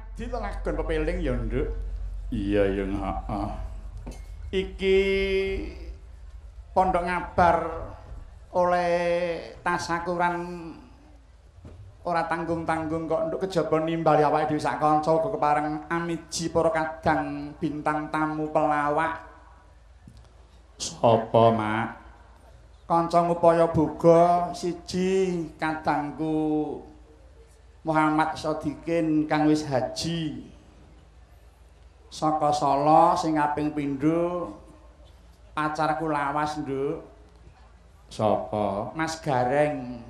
ngadi to lagon pepeling ya, Nduk. Iya ya, heeh. Iki pondok ngabar oleh tasakuran ora tanggung-tanggung kok nduk kejaba nimbali awake dhewe sak kanca uga kepareng amiji para kadang bintang tamu pelawak. Sapa, Mak? Kanca ngupaya boga siji kadangku Muhammad Sodikin kang wis haji. Saka Solo sing kaping pindho pacarku lawas, Nduk. Sapa? Mas Gareng.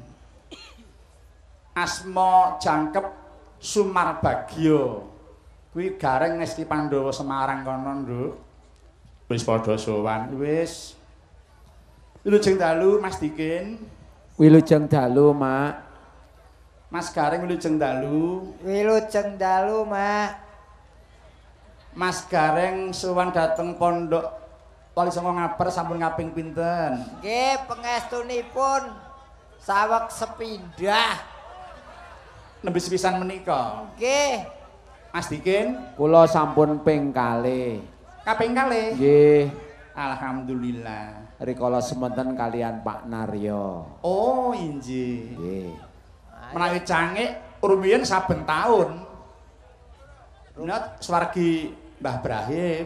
Asma jangkep Sumarbagya. Kuwi Gareng Ngesti Pandhawa Semarang kono, Nduk. Wis padha sowan, wis. Wilujeng dalu Mas Dikin. Wilujeng dalu, Mak. Mas Gareng wilujeng dalu. Wilujeng dalu, Mak. Mas Gareng sowan dhateng pondok Wali Songo Ngabar sampun kaping pinten? Nggih, pangestunipun saweg sepindah. Nembe sepisan menika. Nggih. Mas Dikin, Kula sampun ping kalih. kaping kalih. Nggih, Alhamdulillah. rikala semonten kalian Pak Naryo. Oh, injih. Nggih. Menawi cangik rumiyin saben taun. Nat swargi Mbah Ibrahim.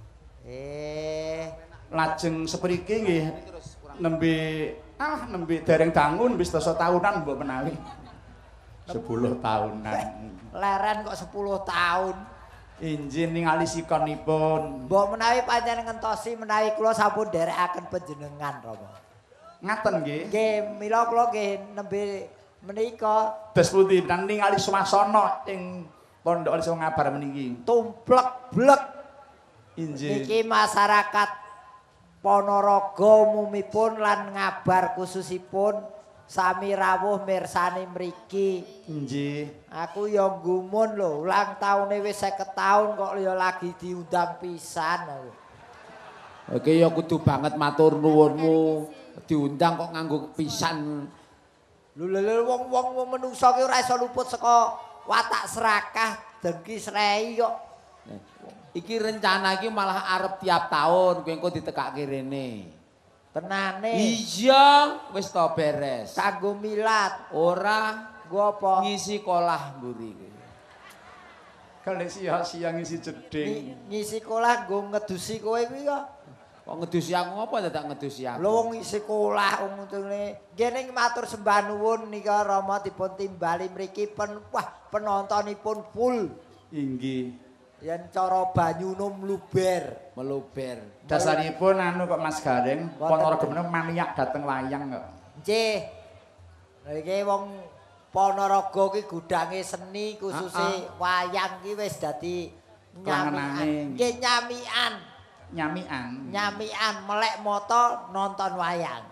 Lajeng sepriki nggih nembe dereng dangun wis 10 tahunan mbok menawi. 10 tahunan. Leren kok 10 tahun. Injih ningali sikonipun. Mbok menawi pancen ngentosi menawi kula sampun nderekaken panjenengan Rama. Ngaten nggih. Nggih, mila kula nggih nembe menika Des pundi ningali swasana ing Pondok Wali Songo Ngabar meniki. tumplek blek. Injih. Niki masyarakat Ponorogo umumipun lan Ngabar khususipun sami rawuh mirsani mriki. Injih. Aku ya nggumun lho, ulang taune wis 50 taun kok ya lagi diundang pisan aku. Oke ya kudu banget matur nuwunmu. Diundang kok nganggo pisan. Lho wong menungsa ki ora iso luput saka watak serakah dengki srei kok. Iki rencana iki malah arep tiap tahun kowe engko ditekake rene. Tenane. Iya, wis to beres. Kanggo milad. Ora Nggo apa? ngisi kolah mburi. Kalih sia-sia ngisi jeding. Ngisi kolah nggo ngedusi kowe kuwi kok. Kok ngedusi aku ngopo dadak ngedusi aku? Lho wong ngisi kolah wong ngene. Nggih ning matur sembah nuwun nika Rama dipun timbali mriki penontonipun full. Inggih. Yen cara banyune mluber. Meluber. Dasaripun anu kok Mas Gareng, Ponorogo menika maniak dateng wayang kok. Nggih. Lha iki wong Ponorogo ki gudange seni khususe wayang ki wis dadi nyamikan. Nggih nyamikan. Nyamikan melek moto nonton wayang.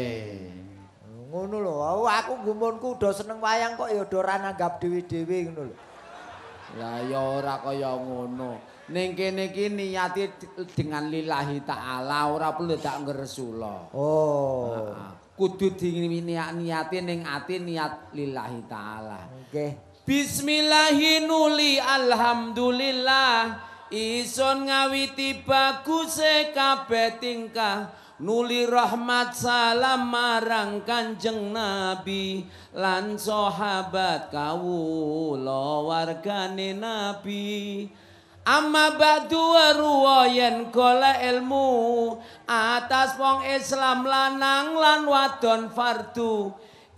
Ngono lho, aku gumunku udah seneng wayang kok ya udah ora nanggap dhewe-dhewe ngono lho. Lah ya ora kaya ngono. Ning kene iki niati dengan lillahi taala, ora perlu tak ngresula. Oh. Kudu diniati ning ati niat lillahi taala. Nggih. Bismillahirrahmanirrahim. Alhamdulillah. Ison ngawiti baguse kabeh tingkah nuli rahmat salam marang Kanjeng Nabi lan sahabat kawula wargane Nabi. Amma ba'du ruwayen golek ilmu atas wong Islam lanang lan wadon fardu.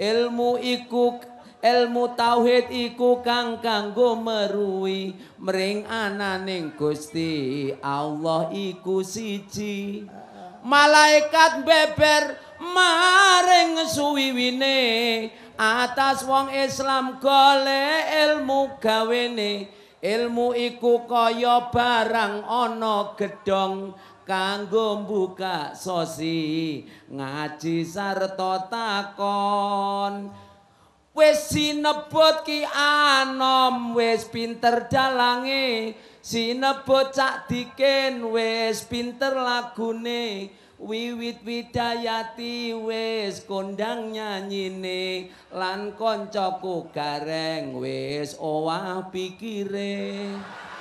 Ilmu tauhid iku kang kanggo meruhi mring ananing Gusti Allah iku siji. Malaikat beber maring suwiwine atas wong Islam golek ilmu gawene. Ilmu iku kaya barang ana gedhong kanggo mbuka sosi ngaji sarta takon. Wis sinebut ki anom wis pinter dalange, sinebut Cak Dikin wis pinter lagune, wiwit widayati wis kondang nyanyine lan koncoku gareng wis owah pikire.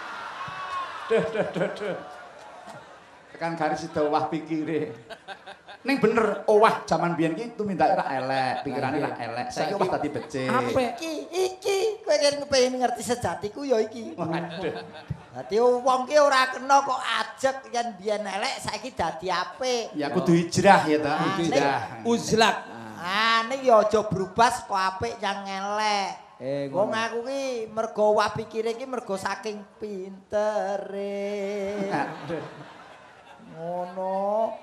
Duh. Tekan garis sida owah pikire. Ning bener owah jaman biyen ki tumindake ra elek, pikirane ra elek. Saiki owah dadi becik. Apik. Iki kowe kepengin ngerti sejatiku ya iki. Waduh. Dadi wong ki ora kena kok ajek yen biyen elek saiki dadi apik. Ya kudu hijrah ya ta, hijrah. Uzlak. Ning ya aja berubah saka apik yang elek. Wong ngono. aku ki mergo wah pikire ki mergo saking pintere. Aduh. Ngono.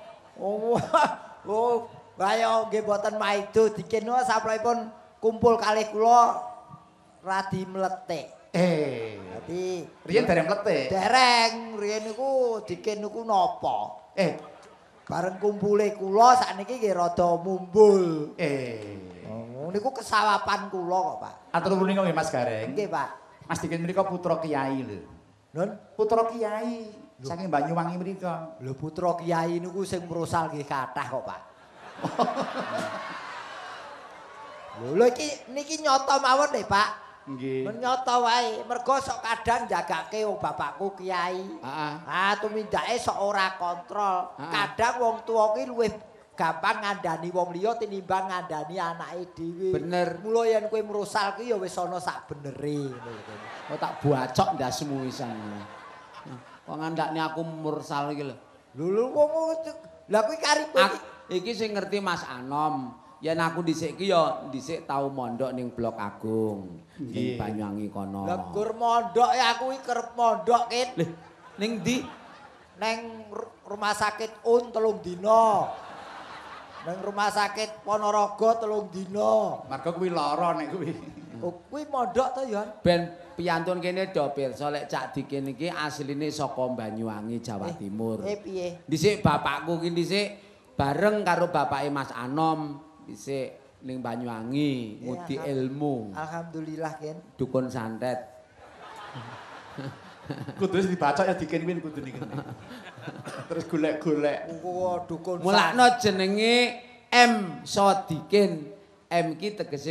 Oh, kaya nggih mboten maido dikin sampuraipun kumpul kalih kula radi mletik. Dadi riyen dereng mletik. Dereng, riyen niku dikin niku napa? Bareng kumpule kula sakniki nggih rada mumbul. Oh, niku kesawapan kula kok, Pak. Atur nuwun nggih Mas Gareng. Nggih, Pak. Mas Dikin mriku putra kiai lho. Nun, Putra kiai saking Banyuwangi mriku. lho putra kiai niku sing mrosal nggih kathah kok, Pak. Lho niki nyata mawon nggih, Pak. Nggih. Nyata wae, mergo sok kadang jagake bapakku kiai. Tumindake sok ora kontrol. Kadang wong tuwa ki luwih gampang ngandani wong liya tinimbang ngandani anake dhewe. Bener. Mula yen kowe mrosal ki ya wis ana sak benere ngono. Kok tak bacok ndasmu wisan. Kok ngandakne aku mursal iki lho. Lho wong lha kuwi karipe Iki sing ngerti Mas Anom. Yen aku dhisik ki ya dhisik tau mondok ning Blok Agung ning Banyuwangi kono. Lah gur mondok ya aku iki kerep mondok Kin. Ning ndi? Neng rumah sakit Un 3 dina. Neng rumah sakit Ponorogo 3 dina. Marga kuwi lara nek kuwi. Oh, kuwi mondok to ya? Ben piyantun kene do pirsa lek Cak Dikin iki asline saka Banyuwangi Jawa Timur. Piye? Dhisik bapakku ki dhisik bareng karo bapake Mas Anom dhisik ning Banyuwangi ngudi ilmu. Alhamdulillah Kin. Dukun santet. Kudu dibacok ya Dikin kuwi kudu niki. Terus golek-golek. Dukun Mulakno jenenge M Sodikin. M ki tegese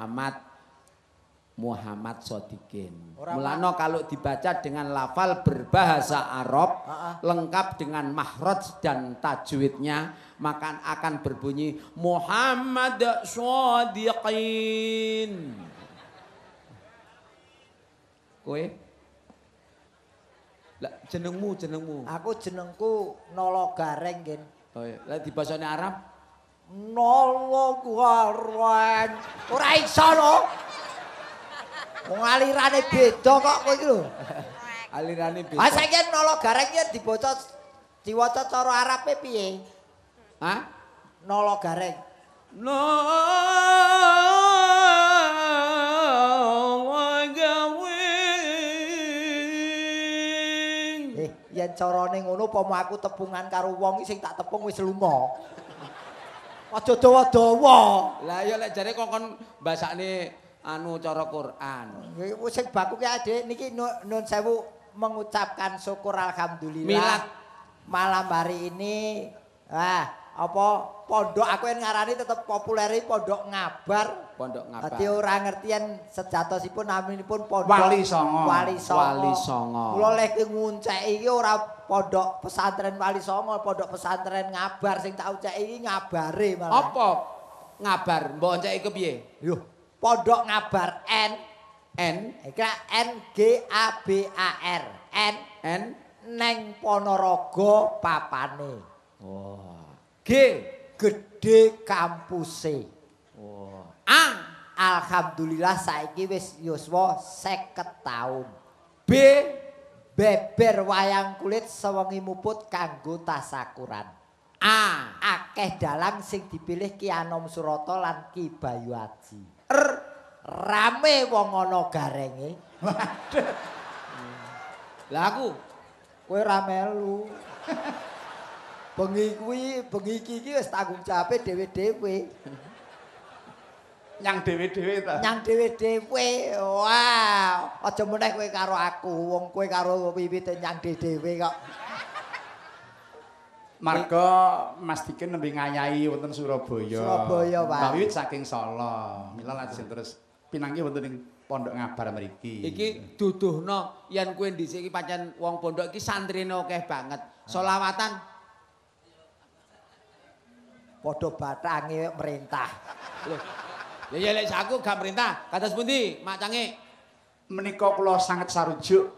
Muhammad Sodikin. Mulakno kalau dibaca dengan lafal berbahasa Arab lengkap dengan makhraj dan tajwidnya maka akan berbunyi Muhammad Sodikin. Kowe? Lah jenengmu. Aku jenengku Nolo Gareng Kin. Oh iya. Lah di basane Arab? Nolo Gareng. Ora iso lho. Wong alirane beda kok kowe iki lho. Alirane beda. Saiki Nolo Gareng ya diwaca cara Arabe piye? Hah? Nolo Gareng. No yen carane ngono pomo aku tepungan karo wong sing tak tepung wis lunga. Aja dawa-dawa. Lah ya lek jare kongkon basakne anu cara Quran. Wis sing baku ki Adik niki nun sewu mengucapkan syukur alhamdulillah. Milad malam hari ini pondok aku yang ngarani tetap populeri Pondok Ngabar. Pondok Ngabar. Dadi ora ngertian sejatosipun naminipun Pondok Wali Songo. Wali Songo. Kula lek ngunceki iki ora Pondok Pesantren Wali Songo, Pondok Pesantren Ngabar sing tak uceki iki ngabare malah. Apa ngabar? Mbok onceki kepiye? Yo, Pondok Ngabar N iki NGABAR. N neng Ponorogo papane. G gede kampuse. Alhamdulillah saiki wis yuswa 50 taun. B beber wayang kulit sewengi muput kanggo tasakuran. Akeh dalang sing dipilih Ki Anom Surata lan Ki Bayu Aji. Rame wong ana garenge. Waduh. Lah aku Kowe ra melu. Bengi iki wis tanggung jawabe dhewe-dhewe. Nyang dhewe-dhewe ta. Nyang dhewe-dhewe. Wah, aja meneh kowe karo aku. Wong kowe karo wiwite nyang dhewe kok. Marga Mas Dikin nembe ngayahi wonten Surabaya. Surabaya, Pak. Wiwit saking Solo. Mila lajeng terus pinanggih wonten ing Pondok Ngabar mriki. Iki duduhno yen kowe dhisik iki pancen wong pondok iki santrine akeh banget. Selawatan padha bathange merintah. Lho. Ya lek saku gak merintah. Kados pundi, Mak Cange? Menika kula sanget sarujuk.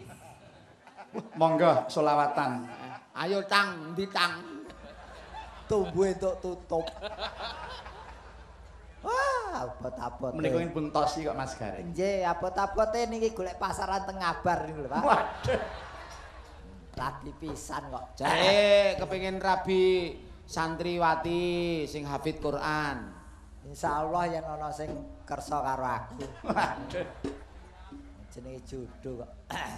Monggo selawatan. Ayo Tang, ndi Tang? Tumbuh entuk tutup. Wah, abot-abot. Menika pun tosi kok Mas Gareng. Nggih, abot-abote niki golek pasaran teng Ngabar niku lho, Pak. Waduh. Rabi pisan kok. Jare kepengin rabi santriwati sing hafid Quran. Insyaallah yen ana sing kersa karo aku. Waduh. Jenenge jodoh kok.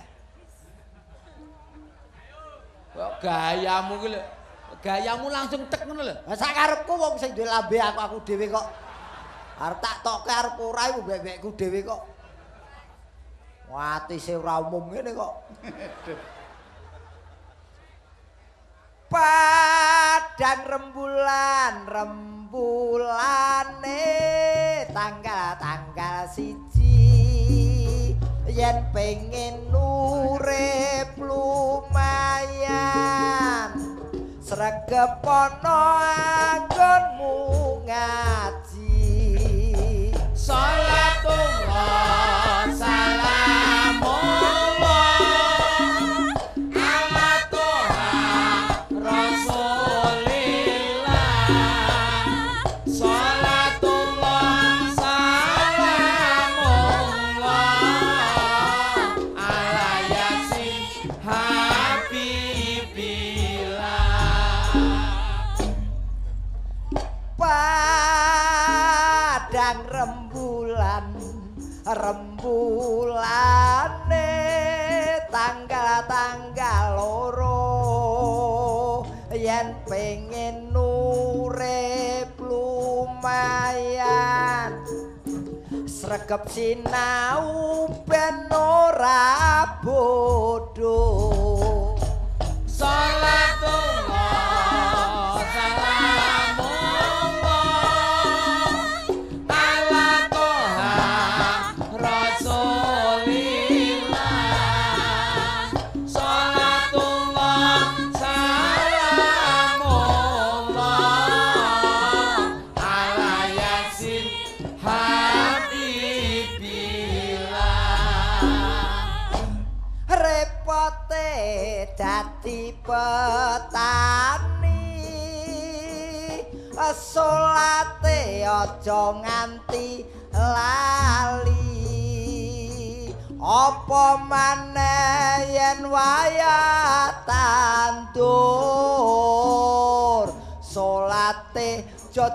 Kok gayamu ki lho. Gayamu langsung tek ngono lho. Lah sak karepku wong sing duwe lambe aku dhewe kok. Arep tak tokke arep ora iku mbek-mbekku dhewe kok. Watise ora umum ngene kok. Padang rembulane tanggal siji yen pengen urip lumayan sregep ana anggonmu ngaji Salatullah salamullah ala Toha Rasulillah Salatullah salamullah ala Yasin Habibillah padang rembulane tanggal loro yen pengen urip lumayan sregep sinau ben ora bodho Salatullah salamullah ala Toha Rasulillah Salatullah salamullah ala Yasin Habibillah repote dadi petani salate aja nganti lali apa maneh yen wayah tandur salate aja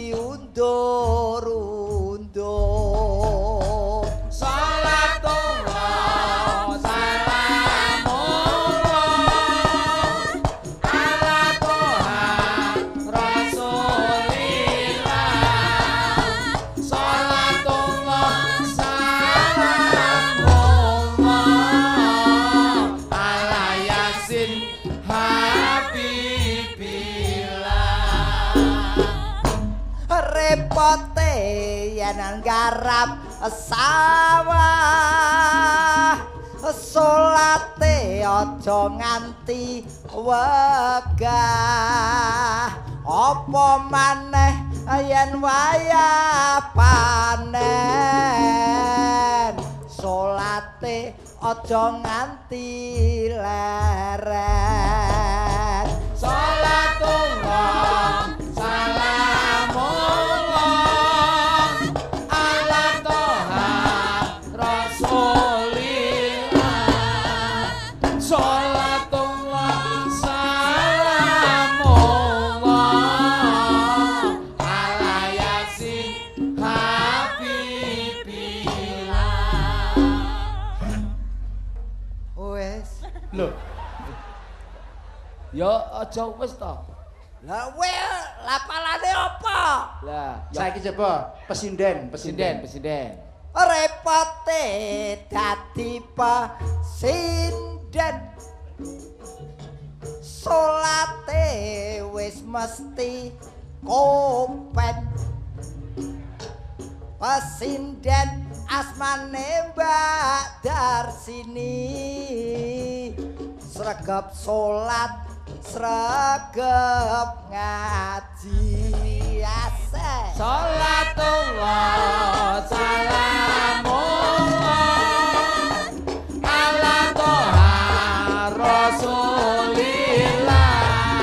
diundur-undur Salatullah salamullah ala Toha Rasulillah Salatullah salamullah ala Yasin Habibillah repote yen nggarap sawah salate aja nganti wegah apa maneh yen wayah panen salate aja nganti leren Salatullah salamullah ala Toha Rasulillah Salatullah salamullah ala Yasin Habibillah wis Lho, Ya aja wis to. lah lapalane apa Lah, saiki coba pesinden. presiden. repote dadi pesinden salate wis mesti kopen pesinden asmane Mbak Darsini sregep salat sregep ngaji asih salatullah salamullah ala toha rasulillah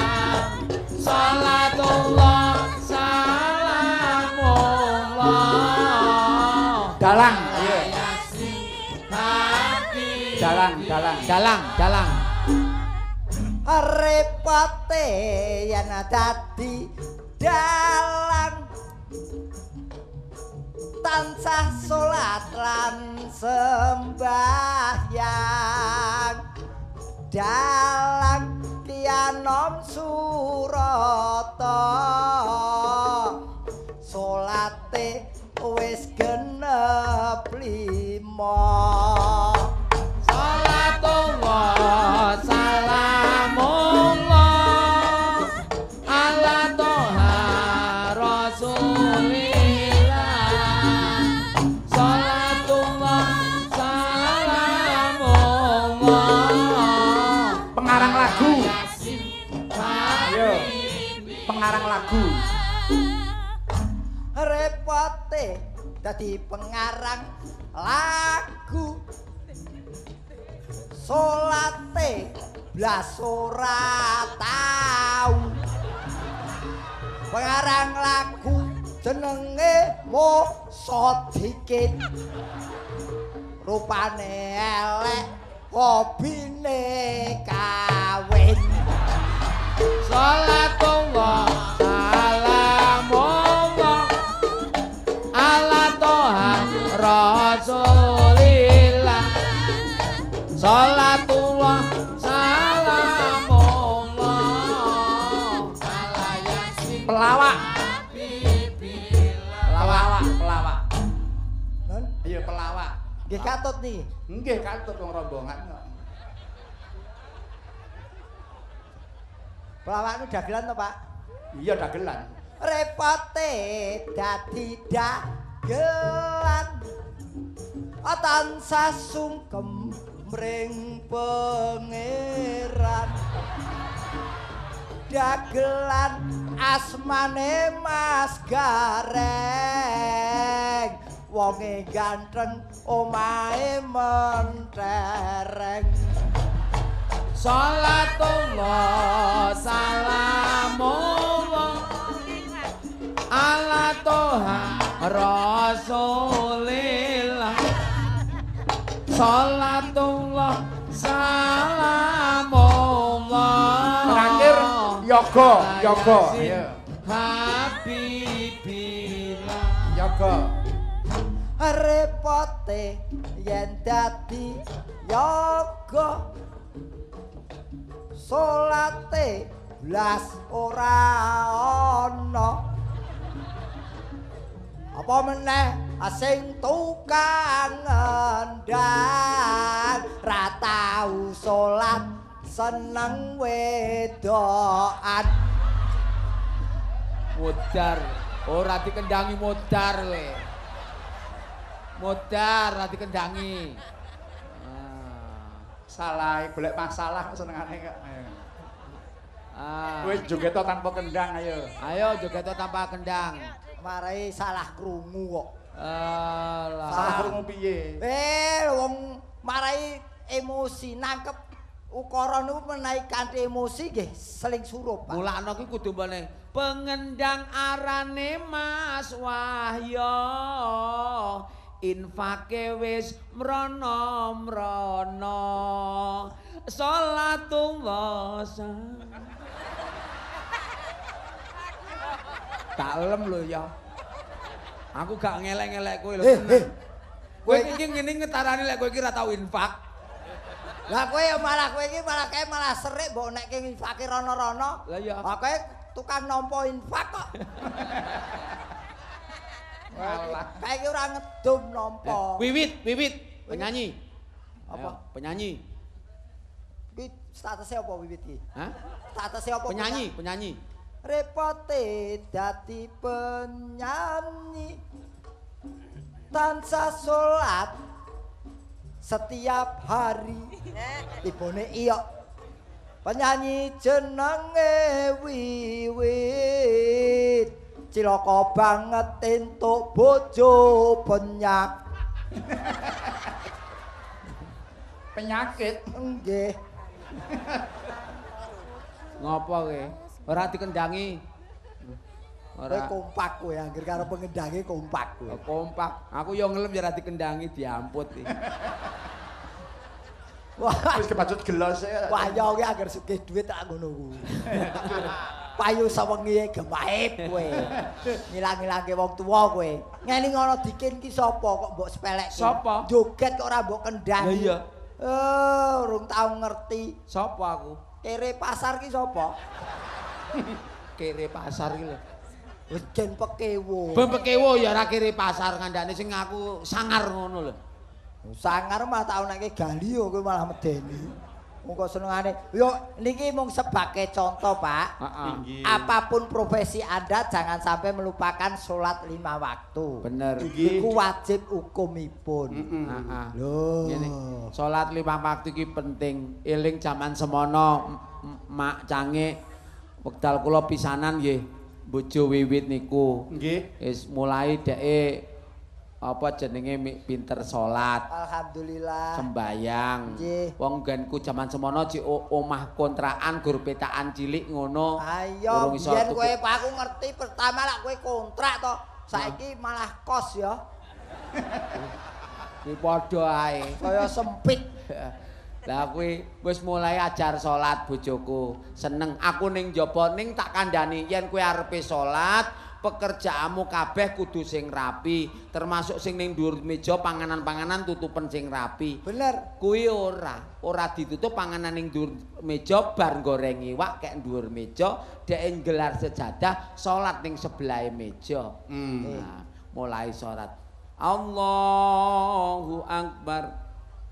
salatullah salamullah dalang dalang repote yen dadi dalang tansah salat lan sembahyang dalang kianom surata salate wis genep 5 salatullah salamullah ala toha rasulillah salatullah salamullah pengarang lagu ayo pengarang lagu repote dadi pengarang lagu salate blas ora tau pengarang lagu jenenge Mo Sodikin rupane elek hobine kawin salatullah salamullah ala toha rasulillah salatullah salamullah ala yasin pelawak Nun, iya pelawak nggih katut niki nggih katut wong rombongan kok pelawak nu dagelan to Pak iya dagelan repote dadi dagelan tansah sungkem mring pangeran dagelan asmane Mas Gareng wonge ganteng omahe mentereng salatullah salamullah ala toha rasulillah salatullah salamullah terakhir yoga iya habibillah yoga repote yen dadi yoga salate blas ora ana apa meneh sing tukang ngendang ra tau salat seneng wedokan modar ora dikendangi modar kowe modar ora dikendangi salah golek masalah senengane kok ah wis joget tanpa kendang ayo joget tanpa kendang marai salah krungu kok salah krungu piye wong marai emosi nangkep ukara niku menawi kanthi emosi nggih seling surup Pak mulakno ki kudu meneh pengendang arane Mas Wahyo infake wis mrono-mrono salatullah kalem lho ya aku gak ngelek-ngelek kowe lho tenang kowe iki ngene ngetarani lek kowe iki ra tau infak lah kowe malah kowe iki malah serik mbok nekke infake rono-rono lah iya kowe tukang nampa infak kok kayak iki ora ngedum nampa wiwit penyanyi apa penyanyi Kuwi statusnya apa wiwit iki? Hah? Statusnya apa? Penyanyi. Repote dadi penyanyi tansah salat setiap hari. Tibone iya. Penyanyi jenenge Wiwit. Cilaka banget entuk bojo penyak. Penyakit. Nggih. Ngopo kowe? Ora dikendangi. Kowe kompak kowe anggere karo pengendange kompak kowe. Kompak. Aku yo ngelem ya ora dikendangi diamput iki. Wah, Wis kebacut gelas ya. wah ya kowe anggere sugih dhuwit tak ngono kuwi. Payu sawengi gemaib kowe. Ngilang-ilangke wong tuwa kowe. Ngeling ana dikin ki sapa kok mbok sepelekke? Sapa? Joget kok ora mbok kendhangi. Lah iya. Urung tau ngerti. Sapa aku? Kere pasar ki sapa? Kere pasar iki lho. Wis jen pekewo. Bepekewo ya ora kere pasar ngandane sing aku sangar ngono lho. Sangar mah tau nek gali yo kowe malah medeni. Wong kok senengane. Yo niki mung sebagai contoh, Pak. Heeh. Apapun profesi Anda jangan sampai melupakan sholat 5 waktu. Bener. Iku wajib hukumipun. Heeh. Loh. Ngene. Salat 5 waktu iki penting. Eling jaman semono mak cange wekdal kula pisanan nggih bojo Wiwit niku. Nggih. Wis mulai dheke apa jenenge pinter salat. Alhamdulillah. Sembayang. Nggih. Wong nggenku jaman semono ci omah kontrakan gur petakan cilik ngono. Ayo, Urung iso biyen tuku. kowe Pak aku ngerti pertama lak kowe kontrak to. Saiki malah kos ya. Ki padha ae. Kaya sempit. Lah kuwi wis mulai ajar salat bojoku. Seneng aku ning njaba ning tak kandhani yen kowe arepe salat, pekerjaanmu kabeh kudu sing rapi, termasuk sing ning dhuwur meja panganan-panganan tutupen sing rapi. Bener. Kuwi ora ditutup panganan ning dhuwur meja bar goreng iwak kek dhuwur meja, dhek nggelar sejadah salat ning sebelahe meja. Nah, mulai salat. Allahu Akbar.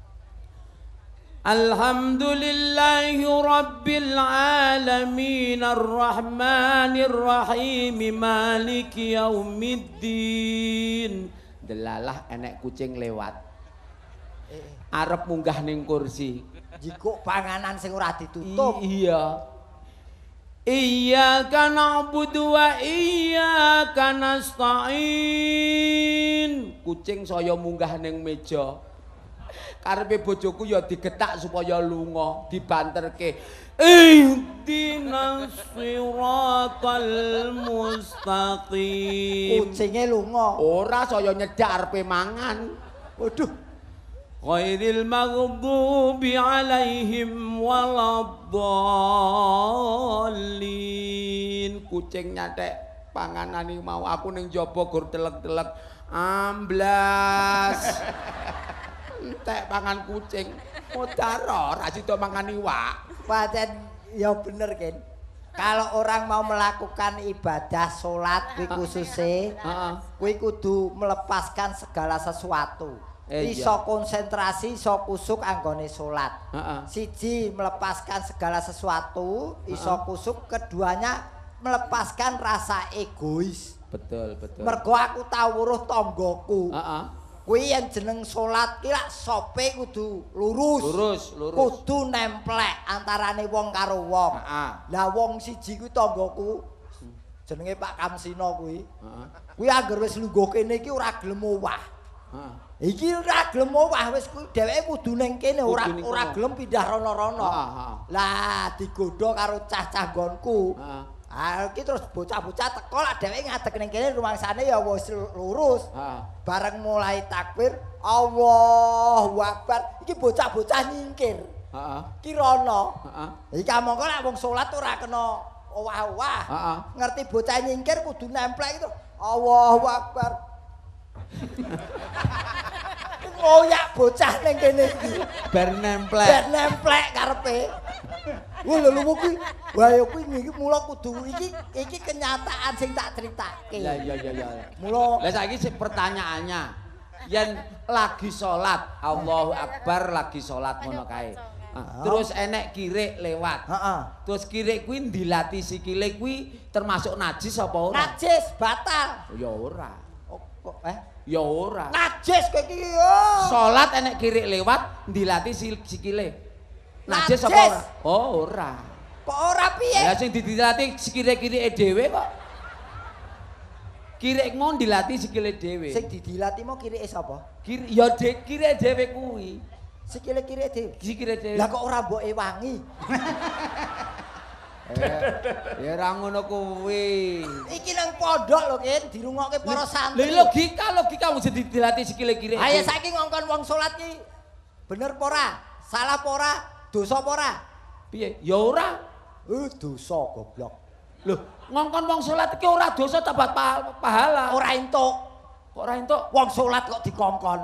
Alhamdulillahi Rabbil Alamin Ar-Rahmanir Rahim Maliki Yaumiddin. Delalah enek kucing lewat. Arep munggah ning kursi. Jikuk panganan sing ora ditutup. Iya. Iyyaka na'budu wa iyyaka nasta'in. Kucing saya munggah ning meja. Karepe bojoku ya digetak supaya lunga, dibanterke. Ihdinas siratal mustaqim. Kucinge lunga. Ora saya nyedak arepe mangan. Waduh. Ghairil maghdubi alaihim waladdallin. Kucing nyatek panganan iki mau aku ning jaba gur telek-telek amblas. Entek pangan kucing. Modar ora sida mangan iwak. Pancen ya bener Ken. Kalau orang mau melakukan ibadah salat kuwi khususe, kuwi kudu melepaskan segala sesuatu. Iso konsentrasi, iso kusuk anggone salat. Siji melepaskan segala sesuatu, iso kusuk, keduanya melepaskan rasa egois. Betul, betul. Mergo aku tau weruh tanggoku. Kuwi yen jeneng salat ki lak sope kudu lurus. Lurus. Kudu nemplek antarane wong karo wong. Lah wong siji kuwi tanggoku jenenge Pak Kamsina kuwi. Kuwi anggere wis lungguh kene iki ora gelem owah. Iki ora gelem owah wis kuwi dheweke kudu ning kene ora gelem pindah rono-rono. Lah digodha karo cah-cah nggonku. Iki terus bocah-bocah teko lak dheweke ngadeg ning kene rumangsane ya wis lurus. Bareng mulai takbir, Allahu Akbar. Iki bocah-bocah nyingkir. Ki rono. Iki mongko lak wong salat ora kena owah-owah. Ngerti bocah nyingkir kudu nemplek itu. Allahu Akbar. Ngoyak bocah ning kene iki. Bar nemplek Karepe. Wah lho kuwi. Wah ya kuwi iki mula kudu iki kenyataan sing tak critake. Ya. Mula Lah saiki pertanyaannya, yen lagi salat, Allahu Akbar lagi salat ngono kae. Terus enek kirik lewat. Heeh. Terus kirik kuwi ndilati sikile kuwi termasuk najis apa ora? Najis, batal. Ya ora. Ya ora. Najis kowe iki yo. Salat enek kirik lewat ndilati sikile. Najis apa ora? Oh, ora. Kok ora piye? Ya sing didilati sikile-kirike dhewe kok. Kirik mau dilatih sikile dhewe. Sing didilati mau kirike sapa? Ya kirike dhewe kuwi. Sikile kirike dhewe. Sikile dhewe. Lah kok ora mboke wangi? Ya ora ngono kuwi. Iki nang pondok lho, Kin, dirungokke para santri. Lha logika wis dilatih sikile kirike. Ayo saiki ngongkon wong salat ki bener apa ora? Salah apa ora? Dosa apa ora? Piye? Ya ora. Dosa goblok. Loh, ngongkon wong salat iki ora dosa dapat pahala. Ora entuk. Kok ora entuk? Wong salat kok dikongkon.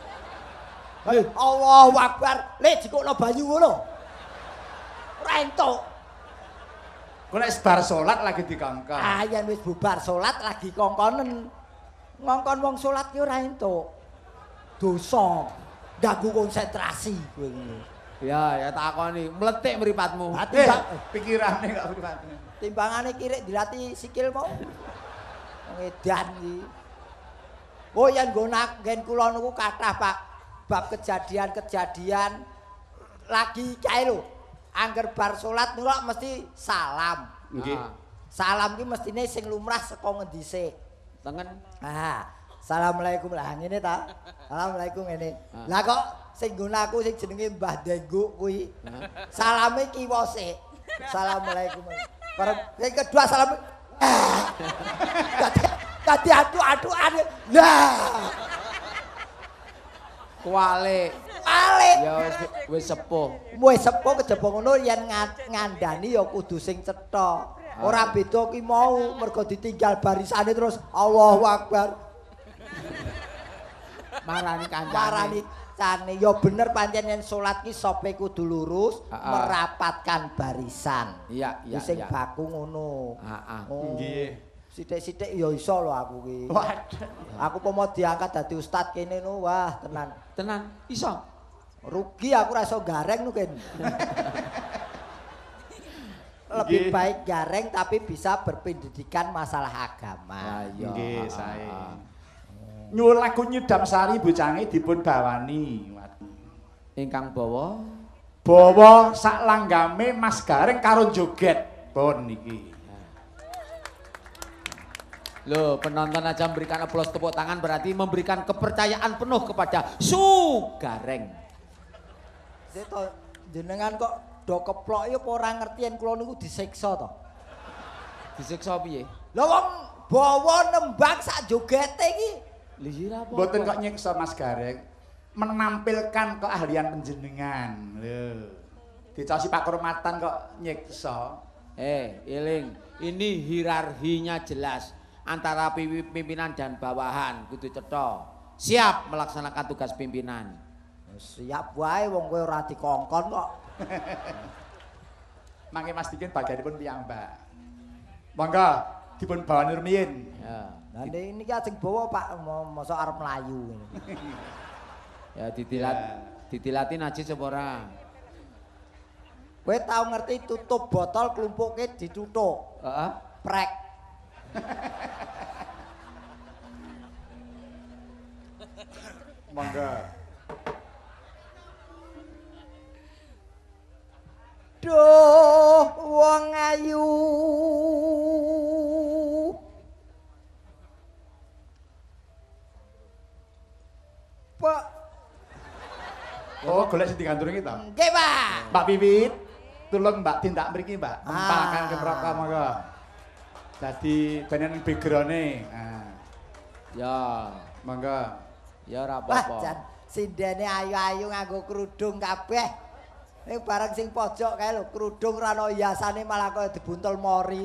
Allahu Akbar. Le dikokno banyu ngono. Ora entuk. Kok nek bar salat lagi dikongkon. Yen wis bubar salat lagi kongkonen. Ngongkon wong salat ki ora entuk. Dosa. Ganggu konsentrasi kowe ngono. Ya takoni, mletik mripatmu. Pikirane kok mripatmu. Timbangane kirik dilatih sikil mau. Wong edan iki. Oh yen nggen kula niku kathah Pak. Bab kejadian-kejadian lagi kae lho. Angger bar salat niku mesti salam. Nggih. Salam ki mestine sing lumrah saka ngendi sik? Tengen. Assalamualaikum lah ngene ta. Assalamualaikum ngene. Lah kok sing nggon aku sing jenenge Mbah Dengguk kuwi. Salame kiwa sik. Assalamualaikum. Bareng sing kedua salam. Tadi adu-aduan. Lah. Kuwale. Ya wis sepuh. Wis sepuh kejaba ngono yen ngandani ya kudu sing cetha. Ora beda ki mau mergo ditinggal barisane terus Allahu Akbar. Marani kancane. Marani kancane ya bener pancen yen salat ki sope kudu lurus merapatkan barisan. Iya. Sing baku ngono. Nggih. Sithik-sithik ya iso lho aku ki. Waduh. Aku pomo diangkat dadi ustad kene no wah tenan. Tenan iso. Rugi aku ra iso gareng nu Ken. Lebih baik gareng tapi bisa berpendidikan masalah agama. Nggih, sae. Nyuwun lagu nyedam sari bocange dipun bawani. Ingkang bawa sak langgame Mas Gareng karo joget pun niki. Loh, penonton aja memberikan aplaus tepuk tangan berarti memberikan kepercayaan penuh kepada Su Gareng. Seto jenengan kok do keplok ya apa ora ngerti yen kula niku disiksa to? Disiksa piye? Lah wong bawa nembang sak jogete iki. Lha iya apa? Mboten kok nyiksa Mas Gareng, menampilkan keahlian panjenengan. Lho. Dicosi Pak Kehormatan kok nyiksa. Iling, ini hierarkinya jelas antara pimpinan dan bawahan kudu cetha. Siap melaksanakan tugas pimpinan. Siap wae wong kowe ora dikongkon kok. Mangke Mas Dikin bagianipun piyambak. Monggo dipun bawani rumiyin. Ya. Lah ini ki ajeng bawa Pak mosok arep mlayu. Ya ditilati najis apa ora? Kowe tau ngerti tutup botol klumpuke dituthuk. Heeh. Prek. Monggo. Duh wong ayu. Pak. Oh, golek sing digantung iki to? Nggih, Pak. Mbak Pipit, tulung Mbak tindak mriki, Mbak. Tempakan ke neraka monggo. Dadi benen background-e. Ya, monggo. Ya ora Wah, apa-apa. jan sindene ayu-ayu nganggo kerudung kabeh. Ning bareng sing pojok kae lho, kerudung ora ono hiasane malah kaya dibuntel mori.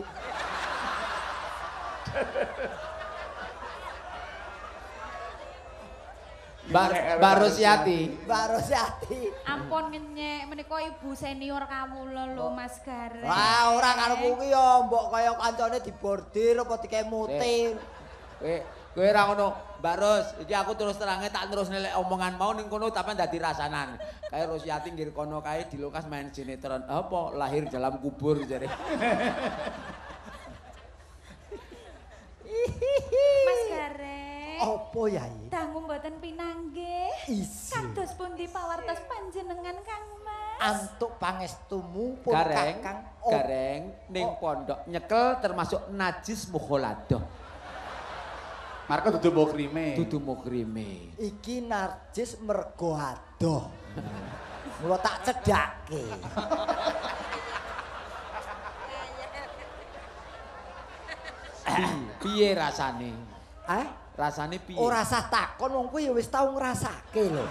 Mbak Rosyati. Mbak Rosyati. Ampun ngenyek menika ibu senior kawula lho Mas Gareng. Wah, ora karepku ki ya mbok kaya kancane dibordir apa dikemuti. Kowe ora ngono, Mbak Ros, iki aku terus terange tak terus nelek omongan mau ning kono tapi dadi rasanan. Kae Rosyati nggir kono kae di lokas main sinetron. Apa lahir dalam kubur jare. Mas Gareng. Apa Yai? Dangu mboten pinanggih. Kados pundi pawartos panjenengan Kang Mas? Antuk pangestumu pun Gareng, Kakang. Gareng ning pondok nyekel termasuk najis mukholadah. Marko dudu mukrime. Dudu mukrime. Iki narjis mergo adoh. Mula tak cedhake. Piye rasane? Eh? Rasane piye? Ora usah takon wong kuwi ya wis tau ngrasake lho.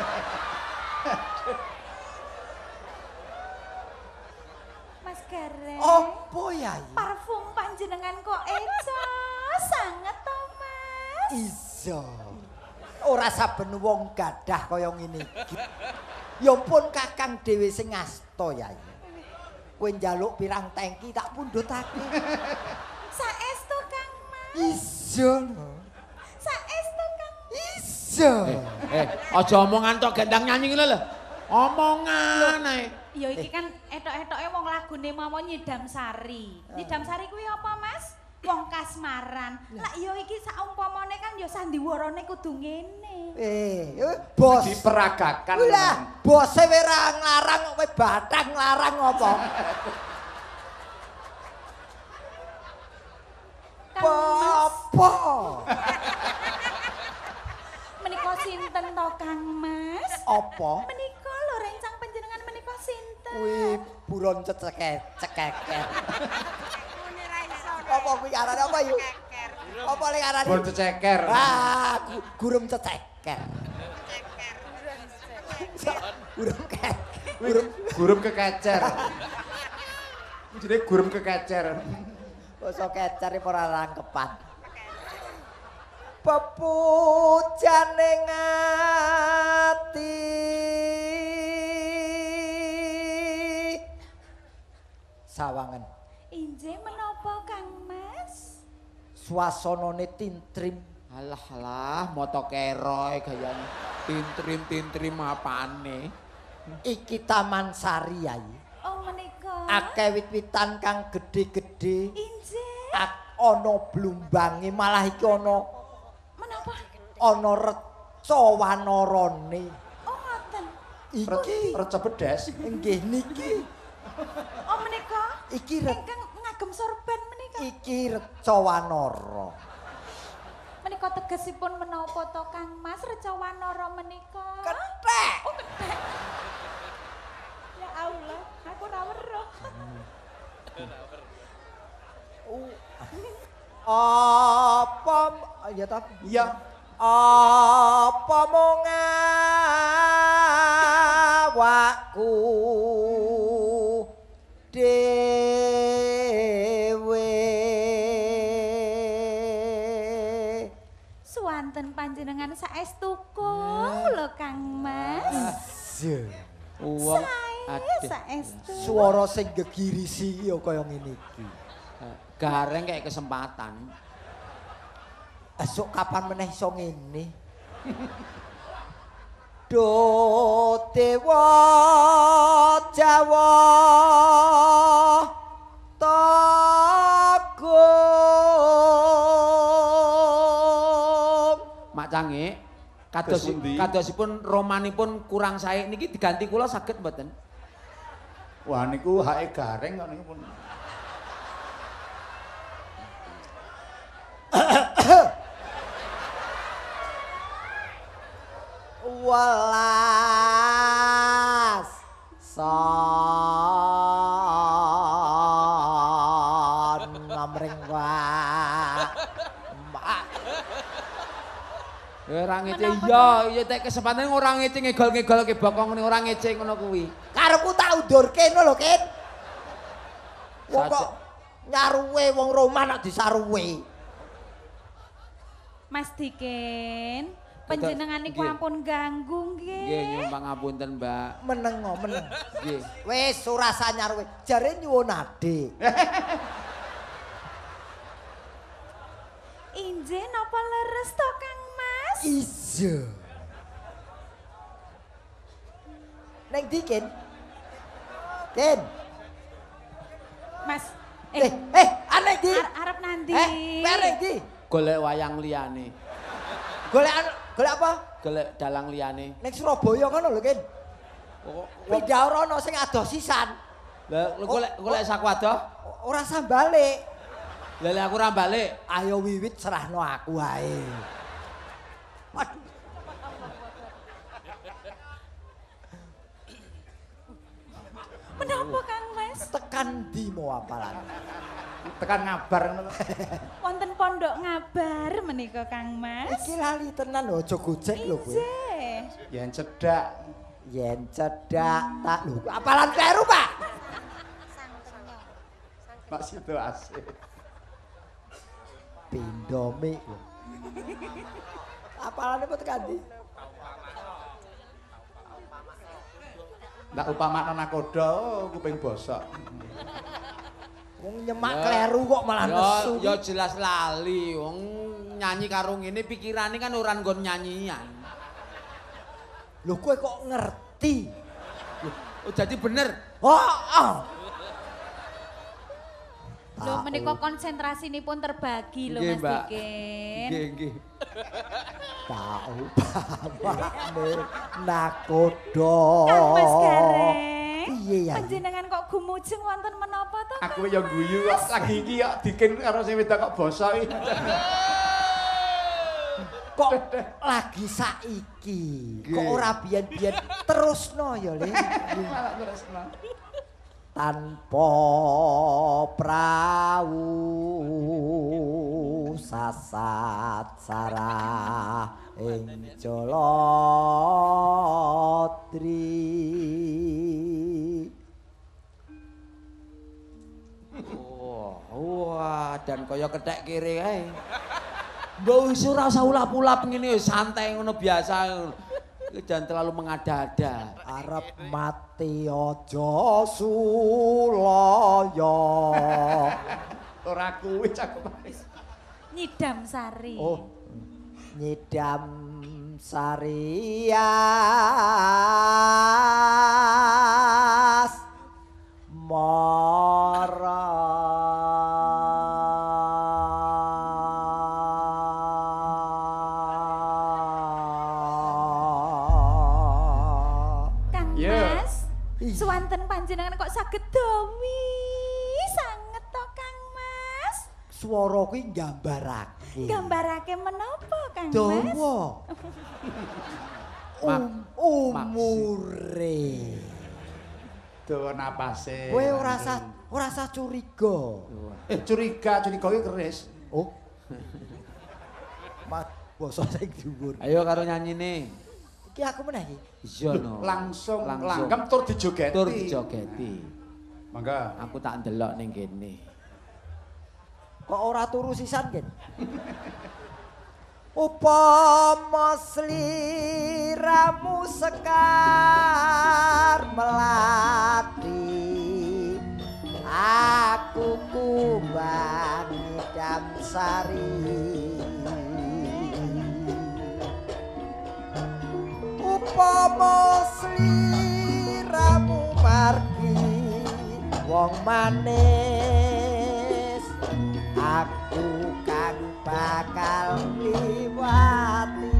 Mas Gareng. Apa Yai? Parfum panjenengan kok eco sanget to, Mas. Iso. Ora saben wong gadah kaya ngene iki. Ya pun Kakang dhewe sing ngasta Yai. Kowe njaluk pirang tangki tak pundhutake. Saestu Kang Mas. Iso. Saestu Kang. Iso. Aja omongan tok gendang nyanyi ngene lho. Omongan ae. Ya iki kan etok-etoke wong lagune mawon Nyidam Sari. Nyidam Sari kuwi apa, Mas? Wong kasmaran. Lah ya iki saumpamane kan ya sandiwarane kudu ngene. Bos Diperagakan. lah, bose ora nglarang kowe bathang nglarang apa? Apa? Menika sinten to Kang Mas? Apa? Menika lho rencang panjenengan menika sinten? Kuwi buron cekeket. Apa kuwi arane apa yuk? Apa lek arane? Bon ceker. Ah, gurum ceceker. Gurum kekecer. Jenenge gurum kekecer. Basa kecer iki ora rangkepan. Pepujaning ati sawangen. Injih menapa Kang Mas? Suasanane tintrim. Alah, moto keroe gayane. Tintrim apane? Iki Taman Sari Yai. Oh menika. Akeh wit-witan kang gedhe-gedhe. Injih. Ana blumbange malah iki ana Menapa? ana reca wanarane. Oh ngoten. Iki Reca bedes. nggih niki. Oh menika. Iki Ingkang ngagem sorban menika. iki reca wanara. Menika tegesipun menapa to Kang Mas Reca Wanara menika? Kethek. Oh kethek. Ya Allah, aku ora weruh. Apa ya ta? Iya. Apa mung awakku dhewe Suwanten panjenengan saestuku lho Kang Mas. Wong Sae saestu. Swara sing gegirisi ya kaya ngene iki. Gareng kayak kesempatan. Esuk kapan meneh iso ngene? Do dewa Jawa Tagung. Mak Cange, kadosipun romanipun kurang sae niki diganti kula saged mboten? Wah niku hake Gareng kok niku pun. Welas son namring wae. Ora ngece iya tek kesempatan ora ngece ngegol-ngegol ke bokong ngene ora ngece ngono kuwi. Karepku tak undurke ngono lho, Kin. Wong kok nyaruwe wong Roma nak disaruwe. Mas Dikin, panjenengan niku Nggih. ampun ganggu Nggih nggih. nyumbang ngapunten, Mbak. Meneng. Nggih. Wis ora usah nyaruwe. Jare nyuwun adik. Nggih, napa leres to Kang Mas? Iya. Neng ndi, Ken? Ken. Mas, aneh ndi? arep nanti. Arep ndi? Golek wayang liyane. Golek apa? Golek dalang liyane. Ning Surabaya ngono lho, Ken. Pindah ora ono sing adoh sisan. Lah golek saku adoh? Ora usah balik. Lah aku ora balik. Ayo wiwit serahno aku wae. Aduh. Menapa Kang Mas? Tekan ndi mau apalan? Tekan ngabar ngono. Wonten pondok ngabar menika Kang Mas. Iki lali tenan lho, aja gojek lho kowe. Nggih. Yen cedak. Yen cedak tak lho. Apalan kleru, Pak? Pak Sido asik. Pindomik lho. Apalane apa tekan ndi? Ndak upamakno nakoda kuping bosok. Wong nyemak kleru kok malah nesu. Ya jelas lali, wong nyanyi karo ngene pikirane kan ora nggon nyanyian. Lho kowe kok ngerti? Oh jadi bener. Lho menika konsentrasinipun terbagi lho Mas Dike. Nggih. Tahu pamane nakoda. Kang Mas Gareng. Piye ya? Panjenengan kok gumujeng wonten menapa to? Aku ya guyu kok lagi iki kok dikin karo sing wedok kok bosok iki. Kok lagi saiki? Kok ora biyen-biyen terusno ya, Le? Terusno. Tanpa prau sasat sarah ing Jalodri. Wah, dan kaya kethek kiri kae. Mbok wis ora usah ulap-ulap ngene santai ngono biasa. Jangan terlalu mengada-ada. Arep mati aja sulaya. Ora kuwi cakep. Nyidam Sari. Oh. Nyidam Sarias Mara. Suwanten panjenengan kok saged dawi sanget to Kang Mas. Swara kuwi nggambarake. Gambarake menapa Kang Mas? Dawa. Umure. Dawa napase. Kowe ora usah curiga. Curiga iki keris. Oh. Mas basa sing dhuwur. Ayo karo nyanyine. Iki aku meneh iki. Iya no. Langsung langgam tur dijogeti. Tur dijogeti. Mangga. Aku tak ndelok ning kene. Kok ora turu sisan, Ken? Upama sliramu sekar melati, aku kumbang Nyidam Sari. Upama sliramu margi wong manis, aku kang bakal liwati.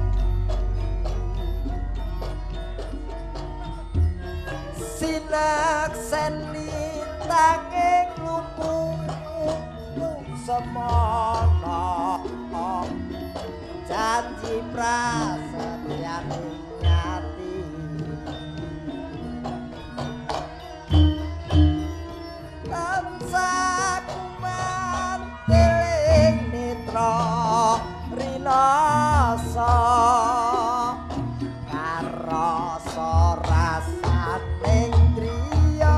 Sinakseni tanging lupungmu semono, janji prasetyane nyati. Tansah kumantiling netra rinasa, karasa rasaning driya.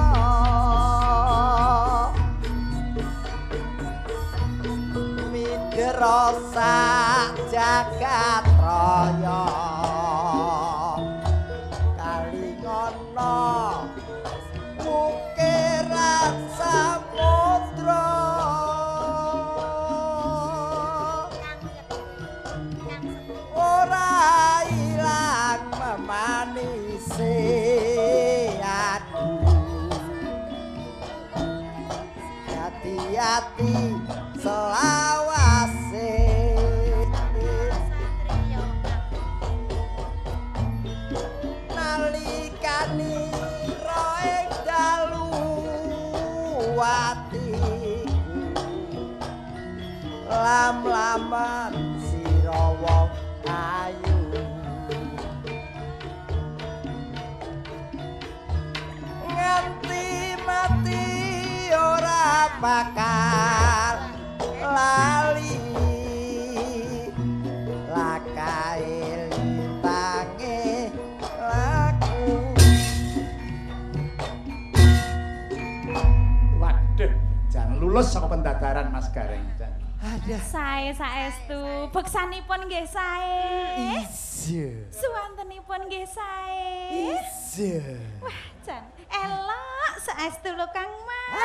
Mindra sak jagat raya, wati selawase nalikani roeng dalu watiku lam-laman sira wong ayu nganti mati ora bakal lali lakae lintange laku Waduh, jan lulus saka pendadaran Mas Gareng. Sae saestu, beksanipun nggih sae. Iya. Suwantenipun nggih sae. Iya. Wah, jan elok saestu lho Kang Mas.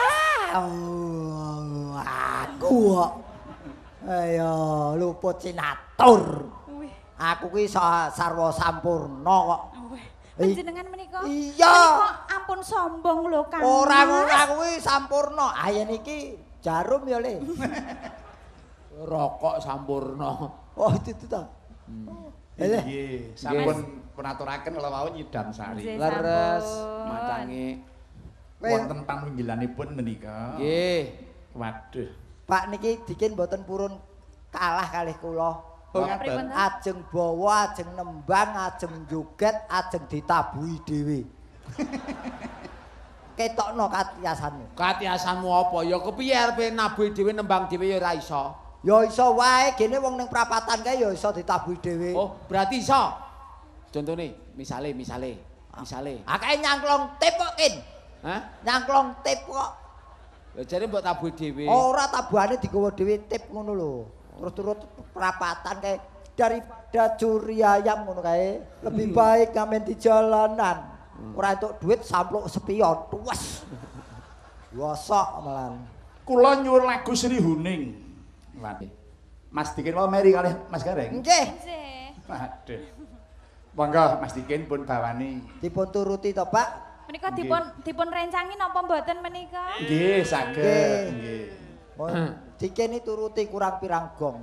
Aku kok. Ayo luput sinatur. Wih, Aku ki sarwa sampurna kok. wih. Panjenengan menika? Iya. Menika ampun sombong lho Kang Mas. Orang-orang kuwi sampurna. Ayen iki jarum ya le. Rokok sampurna. Oh itu ta. Nggih, sampun punaturaken kala wau nyidam sari. Nggih, Leres sampun. macange. Wonten paminggilanipun menika. Nggih. Waduh. Pak niki dikin mboten purun kalah kalih kula. Oh, Pripun? Ajeng bawa, ajeng nembang, ajeng joget, ajeng ditabuhi dhewe. Ketokno katiasanmu. Katiasanmu apa? Ya kepiye arepe nabuhi dhewe nembang dhewe ya ora iso. Ya iso wae, gene wong ning prapatan kae ya iso ditabuhi dhewe. Oh, berarti iso. Contone, misale. Akeh nyangklong tip kok, Kin. Hah? Nyangklong tip kok. Lah jare mbok tabuhi dhewe. Ora tabuhane digawa dhewe tip ngono lho. Terus turut perapatan kayak daripada curi ayam ngono kae. Lebih baik ngamen di jalanan. Ora entuk duit sampluk sepion. Tuwes. Wosok malan. Kula nyuwun lagu Sri Huning. Waduh. Mas Dikin wae meri kalih Mas Gareng. Nggih, Nggih. Waduh. Monggo Mas Dikin pun bawani. dipun turuti to, Pak. Menika dipun rencangi napa mboten menika? Nggih, saged. Nggih. Dikene turuti kurang pirang gong.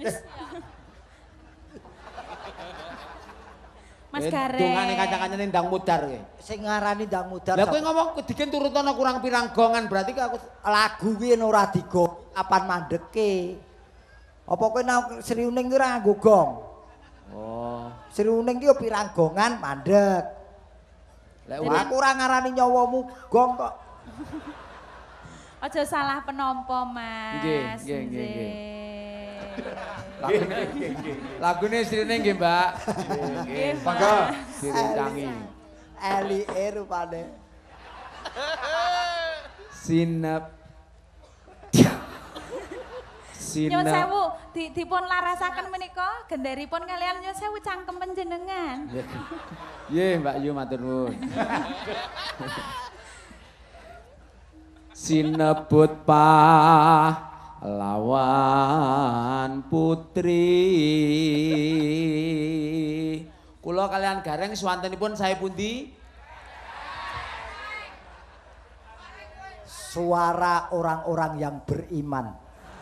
Mas Gareng. Dongane kanca-kancane ndang mudar kowe. Sing ngarani ndang mudar. Lah kowe ngomong dikin turutono kurang pirang gongan berarti aku lagu kuwi ora digo kapan mandeke. Apa kowe nang Sri Uning ki ora nganggo gong? Oh. Sri Uning ki yo pirang gongan mandek. Lek Aku ora ngarani nyawamu gong kok. Aja salah penompo, Mas. Nggih. Lagune Srine nggih, Mbak. Nggih, Monggo. Direncangi. Eli rupane. Sinep. Nyuwun sewu, dipun larasaken menika genderipun kalian nyuwun sewu cangkem panjenengan. Nggih, Mbak Yu matur nuwun. Sinebut pahlawan putri. Kula kalian Gareng swantenipun sae pundi? Suara orang-orang yang beriman.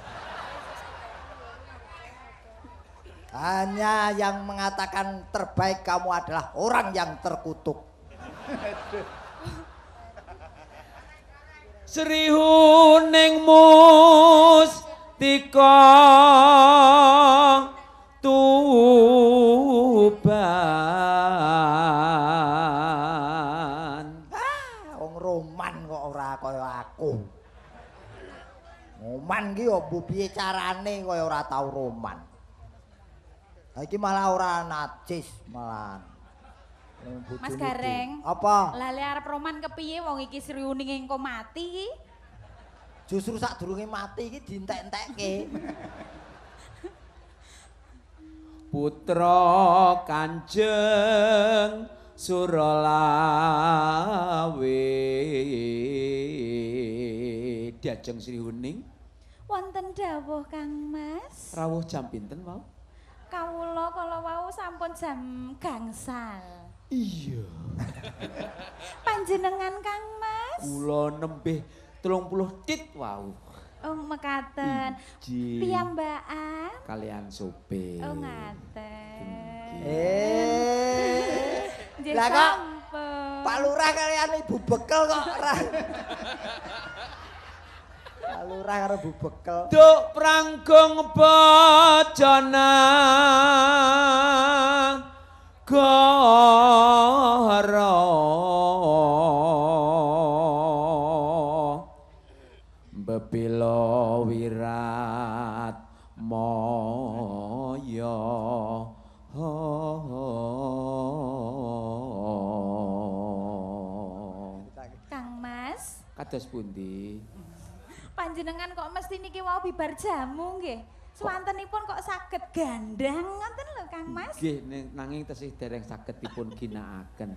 Hanya yang mengatakan terbaik kamu adalah orang yang terkutuk. Sri Huning Mustika Tuban. Wong roman kok ora kaya aku. Roman ki yo piye carane kaya ora tau roman. Iki malah ora najis malah. Mas Gareng. Apa? Lah le arep roman kepiye wong iki Sri Uning engko mati iki? Justru sadurunge mati iki dientek-entekke. Putra Kanjeng Suralawe diajeng Sri Huning. Wonten dawuh Kang Mas. Rawuh jam pinten wau? Kawula kala wau sampun jam gangsal. Iya. Panjenengan Kang Mas. Kula nembih 30 tit wau. Oh, mekaten. Piyambakan kalian sopir. Oh, ngaten. Lah kok Pak Lurah kalian Ibu Bekel kok ora. Pak Lurah karo Bu Bekel. Duk pranggung bojona goro bebila wirat moyo Kang Mas kados pundi panjenengan kok mesti niki wau bibar jamu nggih. Swantenipun kok saged gandang ngoten lho Kang Mas. Nggih nanging tesih dereng saged dipun ginakaken.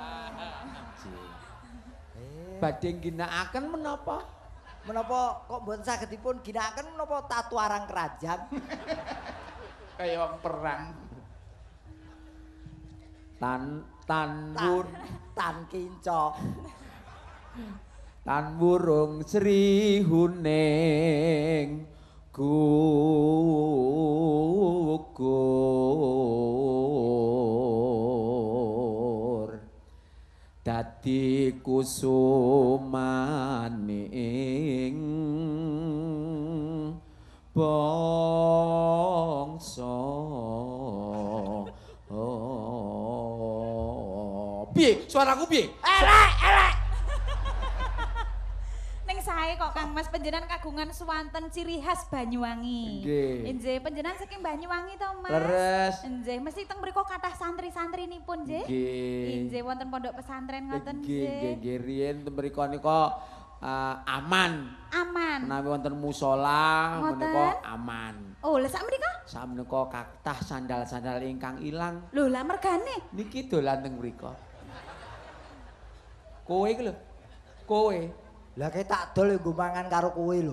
Badhe ginakaken menapa? Menapa kok mboten saged dipun ginakaken menapa tatu arang kerajaan? Kaya wong perang. Tan kinca. Tan burung Sri Huning gugur dadi kusumaning bangsa. Piye suaraku piye? Elek. Ning sae kok Kang Mas panjenengan kagungan swanten ciri khas Banyuwangi. Nggih. Nggih, panjenengan saking Banyuwangi to, Mas? Leres. Nggih, mesti teng mriku kathah santri-santrinipun nggih. Nggih. Nggih, wonten pondok pesantren ngoten Nggih, nggih riyen mriku nika aman. Aman. Menawi wonten musala Ngoten. menika aman. Oh, lha sak mriko? Sak menika kathah sandal-sandal ingkang ilang. Lho, lah mergane. Niki dolan teng mriku. Kowe iki lho. Kowe. Lah kayak tak dol nggo mangan karo kowe lho.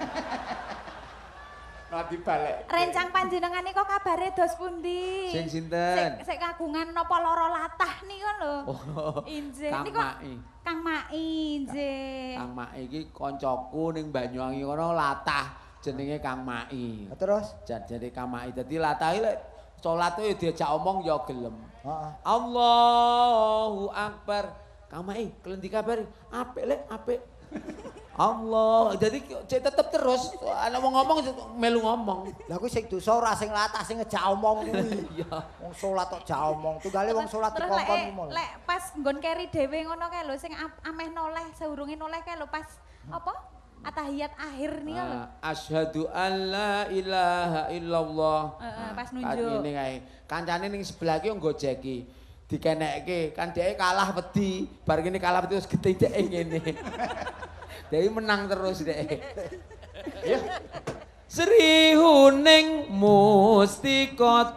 Malah dibalik. Rencang panjenengan niku kabare dos pundi? Sing sinten? Sik kagungan napa lara latah niku lho. Oh, Injih. Kang Niku Mai. Kang Mai, injih. Kang Mai iki kancaku ning Banyuwangi kono latah jenenge Kang Mai. Terus? Jadi Kang Mai dadi latah lek salat yo diajak omong ya gelem. Heeh. Allahu Akbar. Kang Mai, klendi kabar? Apik lek, apik. Allah, jadi tetep terus ana wong ngomong melu ngomong. Lah kuwi sing dosa ora sing latah sing ngejak omong kuwi. Iya. Wong salat kok jak omong. Tunggale wong salat Terus dikongkon ki mul. lek pas nggon keri dhewe ngono kae lho sing ameh noleh saurunge noleh kae lho pas apa? Atahiyat akhir nih lho. Asyhadu an la ilaha illallah. Pas nunjuk. Ngene kae. Kancane ning sebelah ki nggojeki. Dikenekke kan dhek kalah wedi. Bar kene kalah wedi terus gedhe ngene. Dewi menang terus deh. Ya. Sri Huning Mustika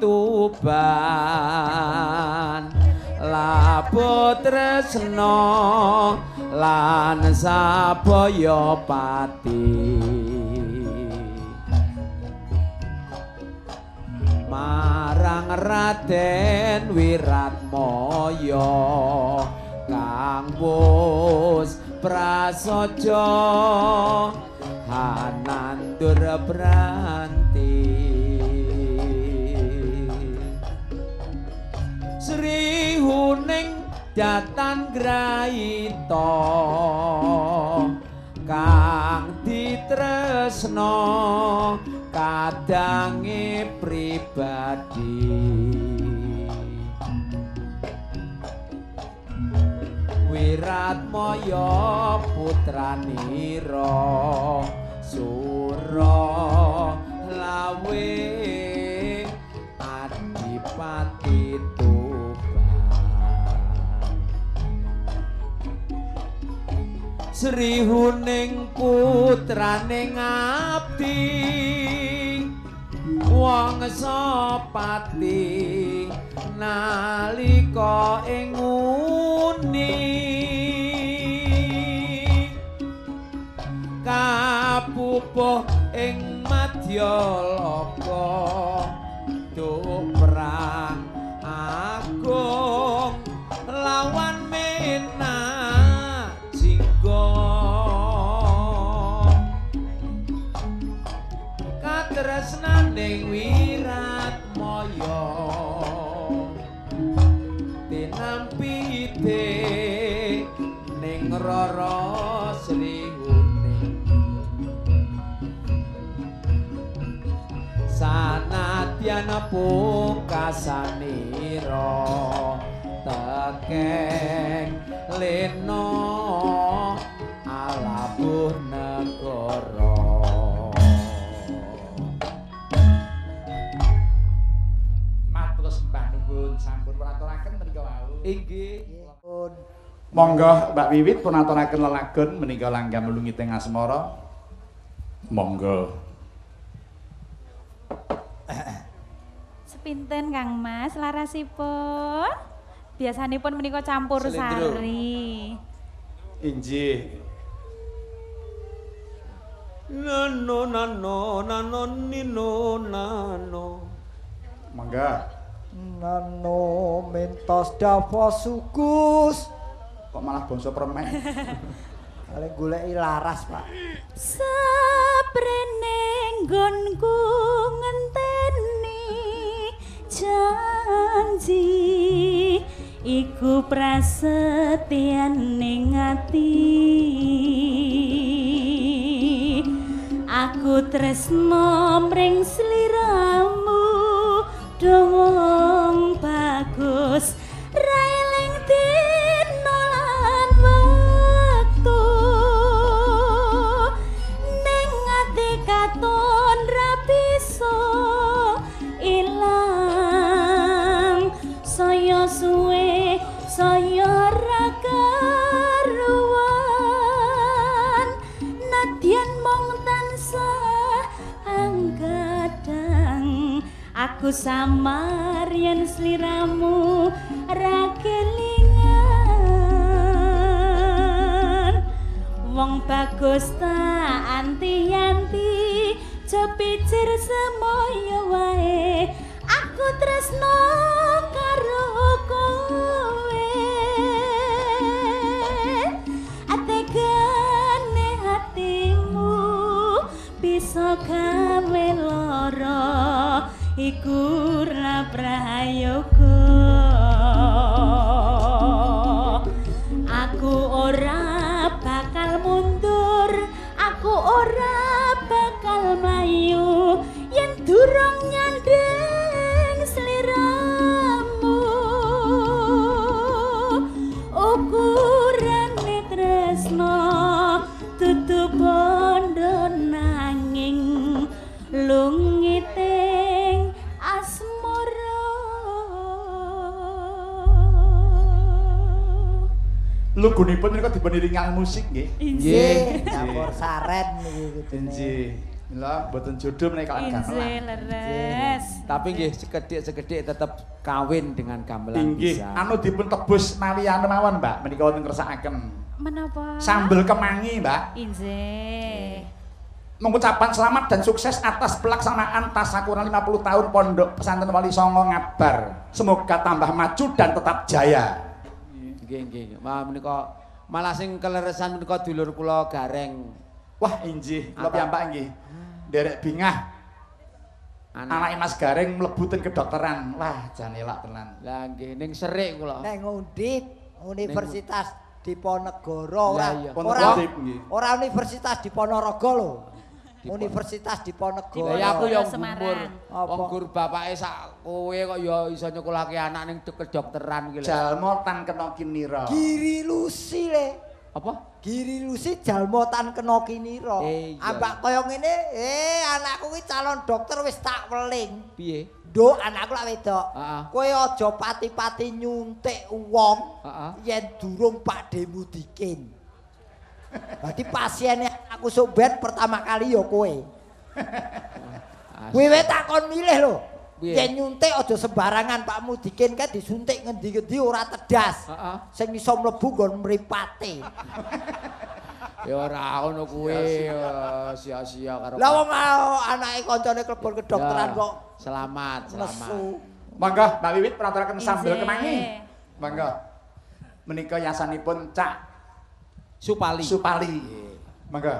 Tuban Labu tresna lan sabaya pati marang Raden Wiratmaya kang wus prasaja hanandur branti Sri Huning Datan Grahita kang ditresna kadange pribadi Wiratmaya putranira Sura lawe Adipati Sri Huning putrane ngabdi wong Sapati nalika ing uni kapupuh ing Madyalaka duh perang agung lawan rara sriwune sanadyan pungkasanira tekeng lena alabuh negara matur sembah nuwun sampun puraturaken menika wau inggih monggo Mbak Wiwit pun aturaken lelagon menika langgam melungi teng asmara monggo Sepinten Kang Mas larasipun biasanipun menika campur Selendro. sari injih nano nano nano nino nano monggo Nano mentos dava sukus. kok malah bangsa permen Paling goleki laras, Pak. saprene nggonku ngenteni janji iku prasetyan ning ati aku tresno mring sliramu dong bagus railing dina lan wektu ning ati katon ra bisa ilang saya suwe saya ra karuan nadyan mung tansah anggadang aku samar yen sliramu ra kelingan wong bagus tak anti-anti cepicir semoyo wae aku tresno karo kowe ategane hatimu bisa gawe lara iku ra prayoga aku ora bakal mundur aku ora bakal mlayu yen durung nyandeng sliramu ukurane tresno tutu bondo nanging lungiting asmara lugunipun menika dipun iringi musik nggih Nggih, campur saren niki kudune. injih lha mboten jodoh menika kan injih leres tapi nggih sekedhik-sekedhik tetap kawin dengan gamelan inggih bisa anu dipun tebus maliyan mawon Mbak menika wonten kersakaken menapa sambel kemangi Mbak injih mengucapkan selamat dan sukses atas pelaksanaan tasyakuran 50 tahun Pondok Pesantren Wali Songo Ngabar. Semoga tambah maju dan tetap jaya. nggih menika malah sing keleresan menika dulur kula Gareng Wah, injih, kula piyambak nggih. Derek bingah anake Mas Gareng mlebu ten kedokteran. Wah, jan elak tenan. lah nggih ning serik kula Nek ngundip Universitas Diponegoro Lah, ora iya. ora Ngundip, nggih. ora Universitas Diponorogo lho. Universitas Diponegoro. lah ya aku yang Semarang. gumbur wong gur bapake sak kowe kok ya iso nyekolahke anak ning kedokteran ki lho Jalma tan kena kinira. Giri Lusi le. apa Giri Lusi jalma tan kena kinira. Iya. Ambak kaya ngene, anakku ki calon dokter wis tak weling. piye Nduk, anakku lak wedok. Heeh. Kowe aja pati-pati nyuntik wong Heeh. yen durung Pakde Mudikin. Berarti pasiennya aku sok ben pertama kali ya kowe. Kowe wis takon milih lho. Piye? Yen nyuntik aja sembarangan Pak Mudikin kan disuntik ngendi-endi ora tedas. Heeh. Sing iso mlebu nggon mripate. ya ora ngono kuwi sia-sia karo Lah wong anake kancane klebon kedokteran Ya, kok selamat nesu. Monggo Mbak Wiwit praturaken sambel Injih. kemangi. Monggo. Menika yasanipun Cak Supali Supali. Monggo.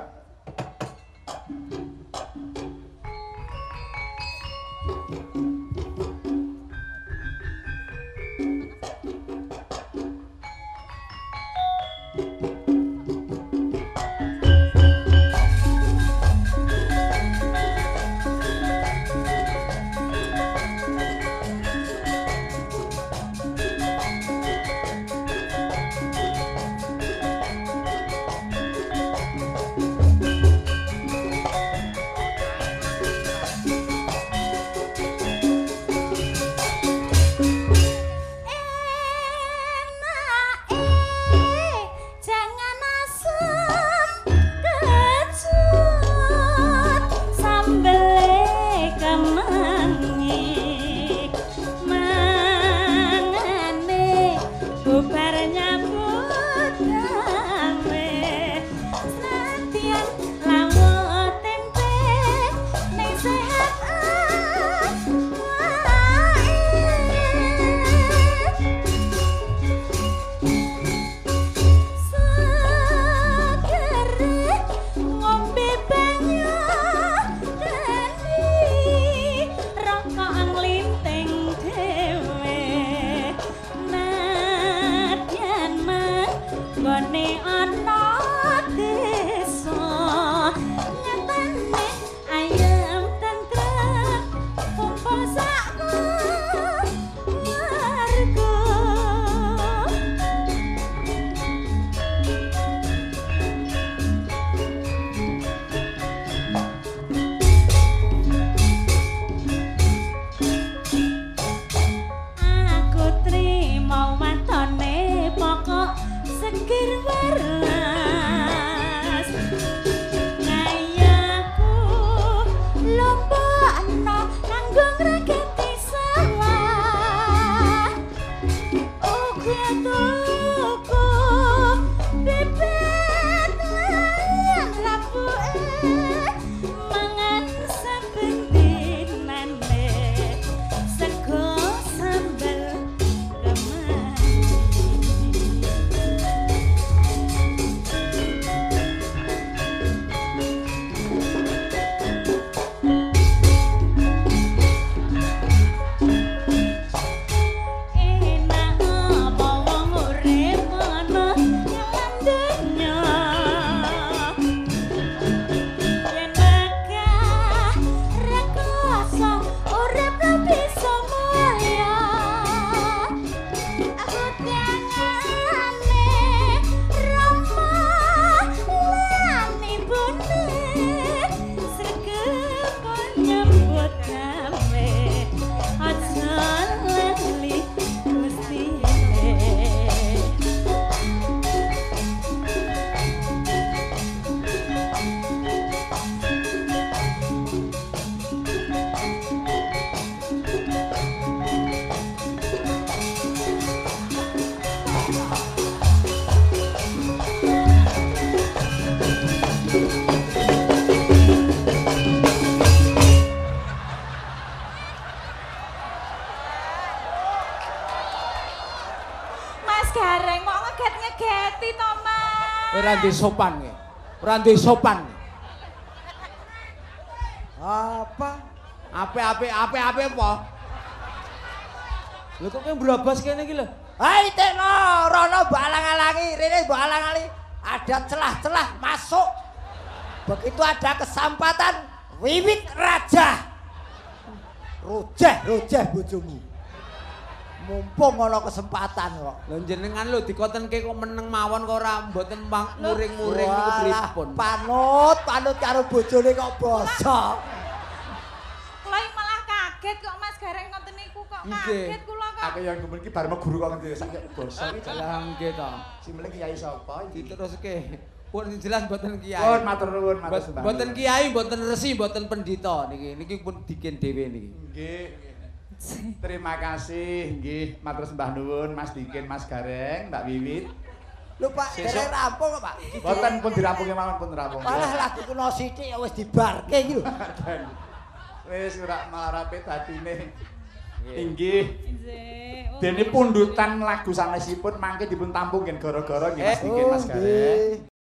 Gareng kok ngeget-ngegeti to, Mas. Ora ndek sopan kowe. Ora ndek sopan. Apa? Ape apa? Lho kok kowe brobos kene iki lho. Hai Tekno, rono mbok alang-alangi, rene mbok alang-alangi. Ada celah-celah masuk. Begitu ada kesempatan wiwit raja. Rojeh bojomu. Mumpung ana kesempatan kok. Lho jenengan lho dikotenke kok meneng mawon kok ora mboten muring-muring niku pripun. Panut karo bojone kok basa. Kula malah kaget kok Mas Gareng ngoten niku kok kaget kula kok. Aku yang kemen iki bar guru kok ngendi sak basa iki Lah nggih to. Sing mleh kiai sapa iki? Diteruske. Pun jelas mboten kiai. Pun matur nuwun, matur sembah. Mboten kiai, mboten resi, mboten pendhita niki. Niki pun dikin dhewe niki. Nggih. Terima kasih, nggih, matur sembah nuwun Mas Dikin, Mas Gareng, Mbak Wiwit. Lho Pak, dereng rampung kok Pak. Mboten pun dirampungi mawon pun rampung. Malah lagu kuno sithik ya wis dibarke iki lho. Wis ora marape dadine. Inggih. Nggih. Dene pundutan lagu sanesipun mangke dipun tampungken gara-gara nggih Mas Dikin, Mas Gareng.